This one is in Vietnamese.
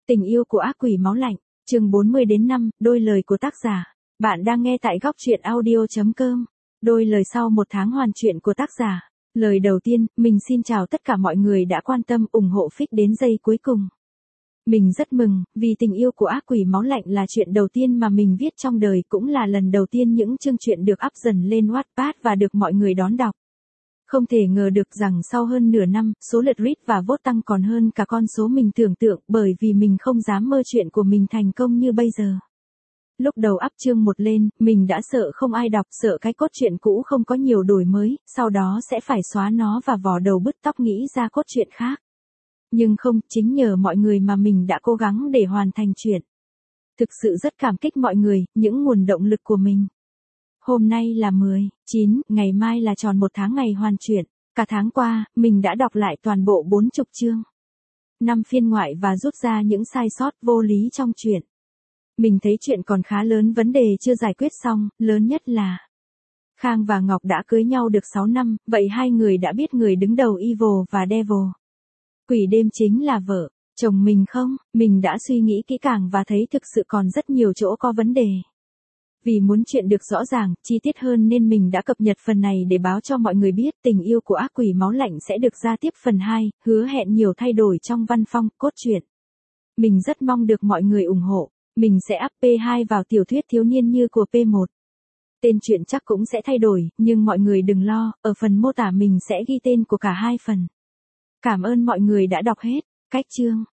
Tình yêu của ác quỷ máu lạnh, chương 40 đến 5, đôi lời của tác giả. Bạn đang nghe tại góc truyện audio.com. Đôi lời sau một tháng hoàn truyện của tác giả. Lời đầu tiên, mình xin chào tất cả mọi người đã quan tâm ủng hộ Fix đến giây cuối cùng. Mình rất mừng, vì tình yêu của ác quỷ máu lạnh là chuyện đầu tiên mà mình viết trong đời, cũng là lần đầu tiên những chương truyện được up dần lên Wattpad và được mọi người đón đọc. Không thể ngờ được rằng sau hơn nửa năm, số lượt read và vote tăng còn hơn cả con số mình tưởng tượng, bởi vì mình không dám mơ chuyện của mình thành công như bây giờ. Lúc đầu up chương 1 lên, mình đã sợ không ai đọc, sợ cái cốt truyện cũ không có nhiều đổi mới, sau đó sẽ phải xóa nó và vò đầu bứt tóc nghĩ ra cốt truyện khác. Nhưng không, chính nhờ mọi người mà mình đã cố gắng để hoàn thành chuyện. Thực sự rất cảm kích mọi người, những nguồn động lực của mình. Hôm nay là 9, ngày mai là tròn 1 tháng ngày hoàn truyện. Cả tháng qua, mình đã đọc lại toàn bộ 40 chương. 5 phiên ngoại và rút ra những sai sót vô lý trong truyện. Mình thấy chuyện còn khá lớn, vấn đề chưa giải quyết xong, lớn nhất là Khang và Ngọc đã cưới nhau được 6 năm, vậy hai người đã biết người đứng đầu Evil và Devil. Quỷ đêm chính là vợ, chồng mình không? Mình đã suy nghĩ kỹ càng và thấy thực sự còn rất nhiều chỗ có vấn đề. Vì muốn chuyện được rõ ràng, chi tiết hơn nên mình đã cập nhật phần này để báo cho mọi người biết tình yêu của ác quỷ máu lạnh sẽ được ra tiếp phần 2, hứa hẹn nhiều thay đổi trong văn phong, cốt truyện. Mình rất mong được mọi người ủng hộ. Mình sẽ up P2 vào tiểu thuyết thiếu niên như của P1. Tên truyện chắc cũng sẽ thay đổi, nhưng mọi người đừng lo, ở phần mô tả mình sẽ ghi tên của cả hai phần. Cảm ơn mọi người đã đọc hết. Cách chương.